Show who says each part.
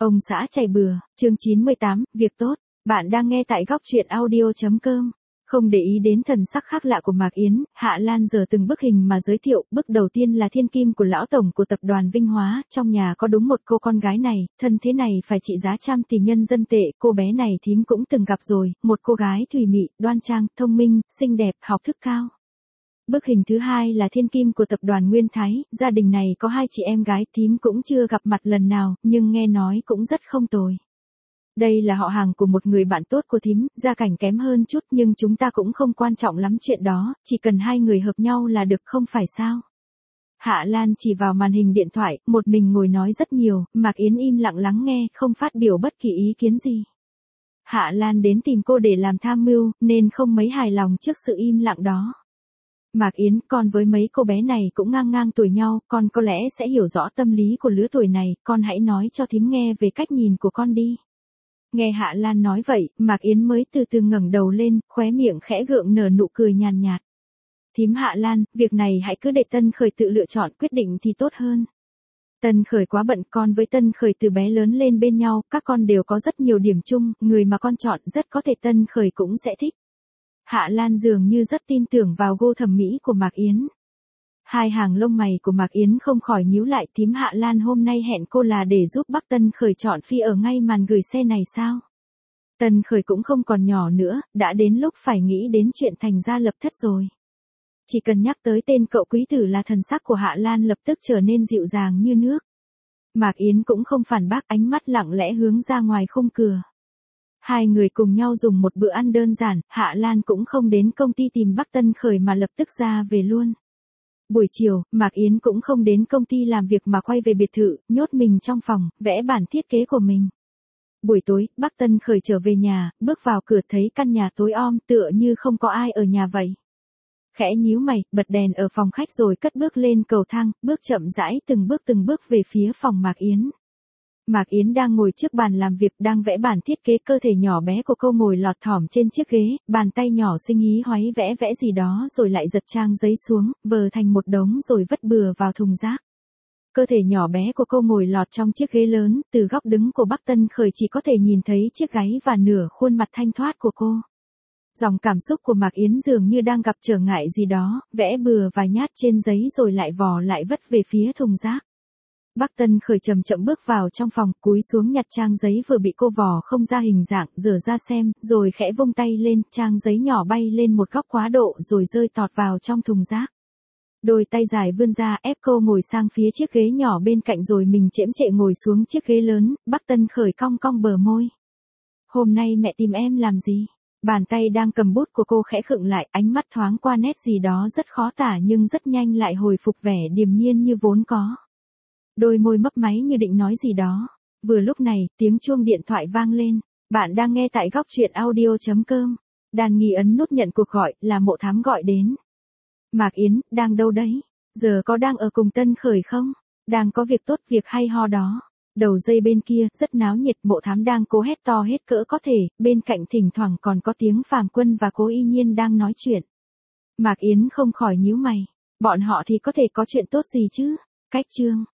Speaker 1: Ông xã chảy bừa, chương 98, việc tốt. Bạn đang nghe tại góc truyện audio.com. Không để ý đến thần sắc khác lạ của Mạc Yến, Hạ Lan giờ từng bức hình mà giới thiệu. Bức đầu tiên là thiên kim của lão tổng của tập đoàn Vinh Hóa. Trong nhà có đúng một cô con gái này, thân thế này phải trị giá 100 tỷ nhân dân tệ. Cô bé này thím cũng từng gặp rồi, một cô gái thùy mị, đoan trang, thông minh, xinh đẹp, học thức cao. Bức hình thứ hai là thiên kim của tập đoàn Nguyên Thái, gia đình này có 2 chị em gái, thím cũng chưa gặp mặt lần nào, nhưng nghe nói cũng rất không tồi. Đây là họ hàng của một người bạn tốt của thím, gia cảnh kém hơn chút nhưng chúng ta cũng không quan trọng lắm chuyện đó, chỉ cần 2 người hợp nhau là được không phải sao. Hạ Lan chỉ vào màn hình điện thoại, một mình ngồi nói rất nhiều, Mạc Yến im lặng lắng nghe, không phát biểu bất kỳ ý kiến gì. Hạ Lan đến tìm cô để làm tham mưu, nên không mấy hài lòng trước sự im lặng đó. Mạc Yến, con với mấy cô bé này cũng ngang tuổi nhau, con có lẽ sẽ hiểu rõ tâm lý của lứa tuổi này, con hãy nói cho thím nghe về cách nhìn của con đi. Nghe Hạ Lan nói vậy, Mạc Yến mới từ từ ngẩng đầu lên, khóe miệng khẽ gượng nở nụ cười nhàn nhạt. Thím Hạ Lan, việc này hãy cứ để Tân Khởi tự lựa chọn quyết định thì tốt hơn. Tân Khởi quá bận, con với Tân Khởi từ bé lớn lên bên nhau, các con đều có rất nhiều điểm chung, người mà con chọn rất có thể Tân Khởi cũng sẽ thích. Hạ Lan dường như rất tin tưởng vào gu thẩm mỹ của Mạc Yến. Hai hàng lông mày của Mạc Yến không khỏi nhíu lại, thím Hạ Lan hôm nay hẹn cô là để giúp bác Tân Khởi chọn phi ở ngay màn gửi xe này sao? Tân Khởi cũng không còn nhỏ nữa, đã đến lúc phải nghĩ đến chuyện thành gia lập thất rồi. Chỉ cần nhắc tới tên cậu quý tử là thần sắc của Hạ Lan lập tức trở nên dịu dàng như nước. Mạc Yến cũng không phản bác, ánh mắt lặng lẽ hướng ra ngoài khung cửa. Hai người cùng nhau dùng một bữa ăn đơn giản, Hạ Lan cũng không đến công ty tìm bác Tân Khởi mà lập tức ra về luôn. Buổi chiều, Mạc Yến cũng không đến công ty làm việc mà quay về biệt thự, nhốt mình trong phòng, vẽ bản thiết kế của mình. Buổi tối, bác Tân Khởi trở về nhà, bước vào cửa thấy căn nhà tối om tựa như không có ai ở nhà vậy. Khẽ nhíu mày, bật đèn ở phòng khách rồi cất bước lên cầu thang, bước chậm rãi từng bước về phía phòng Mạc Yến. Mạc Yến đang ngồi trước bàn làm việc đang vẽ bản thiết kế, cơ thể nhỏ bé của cô ngồi lọt thỏm trên chiếc ghế, bàn tay nhỏ xinh hí hoáy vẽ gì đó rồi lại giật trang giấy xuống, vờ thành một đống rồi vứt bừa vào thùng rác. Cơ thể nhỏ bé của cô ngồi lọt trong chiếc ghế lớn, từ góc đứng của bác Tân Khởi chỉ có thể nhìn thấy chiếc gáy và nửa khuôn mặt thanh thoát của cô. Dòng cảm xúc của Mạc Yến dường như đang gặp trở ngại gì đó, vẽ bừa vài nhát trên giấy rồi lại vò lại vứt về phía thùng rác. Bác Tân Khởi chậm chậm bước vào trong phòng, cúi xuống nhặt trang giấy vừa bị cô vò không ra hình dạng, dở ra xem, rồi khẽ vung tay lên, trang giấy nhỏ bay lên một góc quá độ rồi rơi tọt vào trong thùng rác. Đôi tay dài vươn ra ép cô ngồi sang phía chiếc ghế nhỏ bên cạnh rồi mình chễm chệ ngồi xuống chiếc ghế lớn, bác Tân Khởi cong cong bờ môi. Hôm nay mẹ tìm em làm gì? Bàn tay đang cầm bút của cô khẽ khựng lại, ánh mắt thoáng qua nét gì đó rất khó tả nhưng rất nhanh lại hồi phục vẻ điềm nhiên như vốn có. Đôi môi mấp máy như định nói gì đó. Vừa lúc này, tiếng chuông điện thoại vang lên. Bạn đang nghe tại góc truyện audio.com. Đàn Nghi ấn nút nhận cuộc gọi, là Mộ Thám gọi đến. Mạc Yến, đang đâu đấy? Giờ có đang ở cùng Tân Khởi không? Đang có việc tốt, việc hay ho đó. Đầu dây bên kia, rất náo nhiệt, Mộ Thám đang cố hét to hết cỡ có thể, bên cạnh thỉnh thoảng còn có tiếng Phàm Quân và Cố Y Nhiên đang nói chuyện. Mạc Yến không khỏi nhíu mày. Bọn họ thì có thể có chuyện tốt gì chứ? Cách chương.